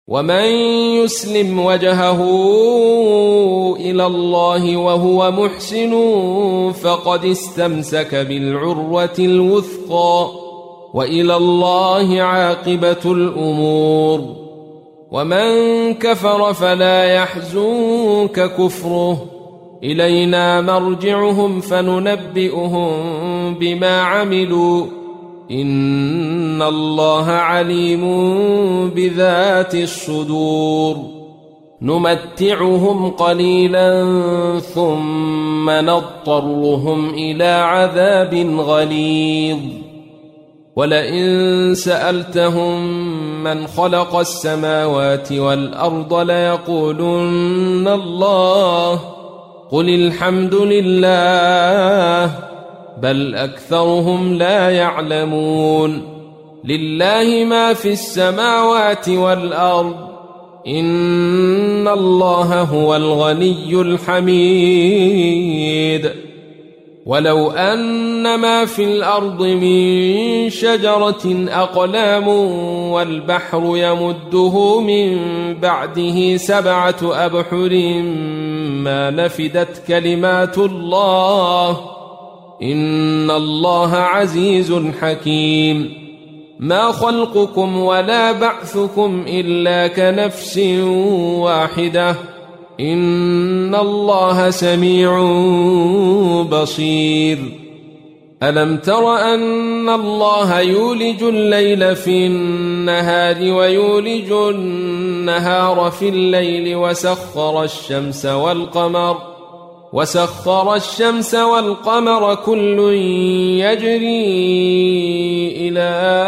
ومن يسلم وجهه إلى الله وهو محسن فقد استمسك بالعروة الوثقى وإلى الله عاقبة الأمور. ومن كفر فلا يحزنك كفره، إلينا مرجعهم فننبئهم بما عملوا، إن الله عليم بذات الصدور. نمتعهم قليلا ثم نضطرهم إلى عذاب غليظ. ولئن سألتهم من خلق السماوات والأرض ليقولن الله، قل الحمد لله، بل أكثرهم لا يعلمون. لله ما في السماوات والأرض، إن الله هو الغني الحميد. ولو أن ما في الأرض من شجرة أقلام والبحر يمده من بعده 7 أبحر ما نفدت كلمات الله، إن الله عزيز حكيم. ما خلقكم ولا بعثكم إلا كنفس واحدة، إن الله سميع بصير. ألم تر أن الله يولج الليل في النهار ويولج النهار في الليل وسخر الشمس والقمر كل يجري إلى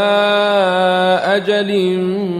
أجل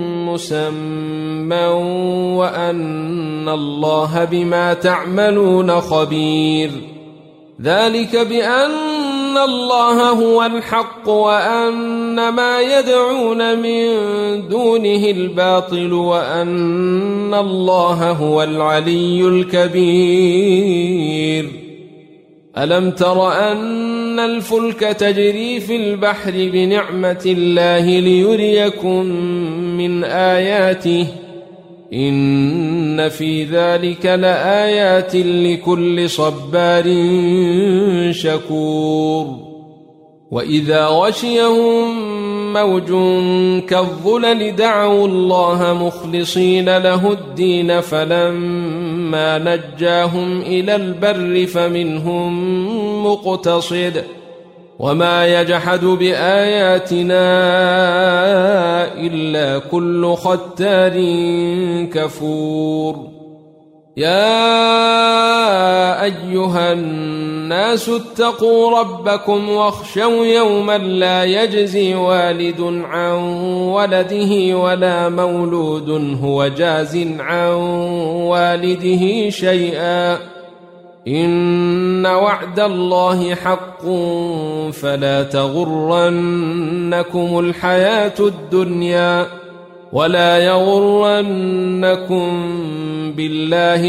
مسمى وأن الله بما تعملون خبير. ذلك بأن الله هو الحق وأن ما يدعون من دونه الباطل وأن الله هو العلي الكبير. ألم تر أن الفلك تجري في البحر بنعمة الله ليريكم من آياته، إن في ذلك لآيات لكل صبار شكور. وإذا غشيهم موج كالظلل دعوا الله مخلصين له الدين فلما نجاهم إلى البر فمنهم مقتصد، وما يجحد بآياتنا إلا كل ختار كفور. يا أيها الناس اتقوا ربكم واخشوا يوما لا يجزي والد عن ولده ولا مولود هو جاز عن والده شيئا، إن وعد الله حق فلا تغرنكم الحياة الدنيا ولا يغرنكم بالله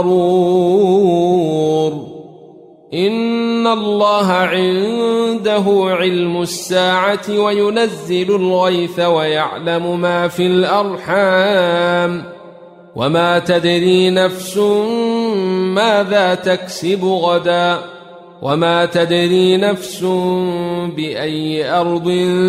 الغرور. إن الله عنده علم الساعة وينزل الغيث ويعلم ما في الأرحام، وما تدري نفس ماذا تكسب غدا، وما تدري نفس بأي أرض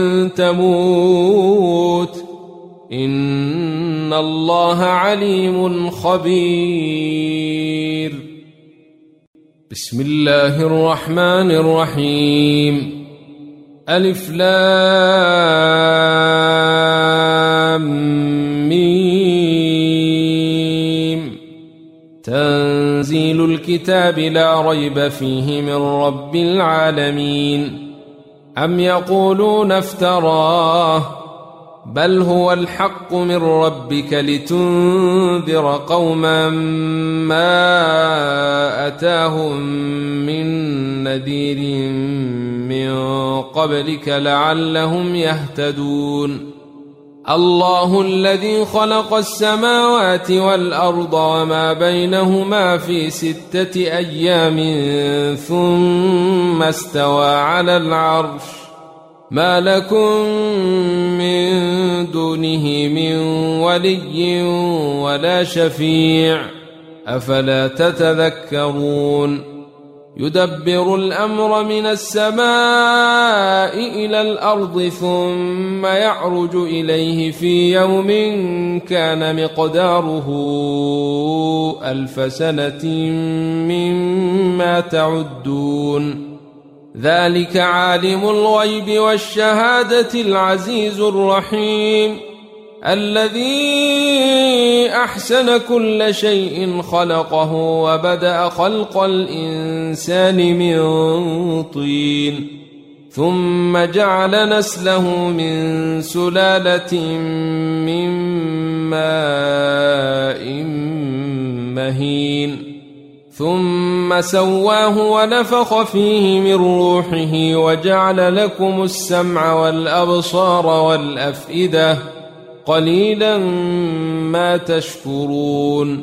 تموت، إن الله عليم خبير. بسم الله الرحمن الرحيم. ألف لام ميم. تنزيل الكتاب لا ريب فيه من رب العالمين. أم يقولون افتراه، بل هو الحق من ربك لتنذر قوما ما أتاهم من نذير من قبلك لعلهم يهتدون. الله الذي خلق السماوات والأرض وما بينهما في 6 أيام ثم استوى على العرش، ما لكم من دونه من ولي ولا شفيع أفلا تتذكرون يدبر الأمر من السماء إلى الأرض ثم يعرج إليه في يوم كان مقداره 1000 سنة مما تعدون ذلك عالم الغيب والشهادة العزيز الرحيم الذي أحسن كل شيء خلقه وبدأ خلق الإنسان من طين ثم جعل نسله من سلالة من ماء مهين ثم سواه ونفخ فيه من روحه وجعل لكم السمع والأبصار والأفئدة قليلا ما تشكرون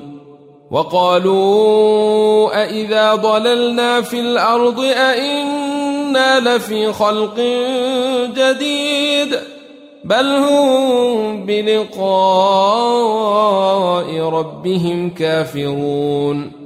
وقالوا أإذا ضللنا في الأرض أإنا لفي خلق جديد بل هم بلقاء ربهم كافرون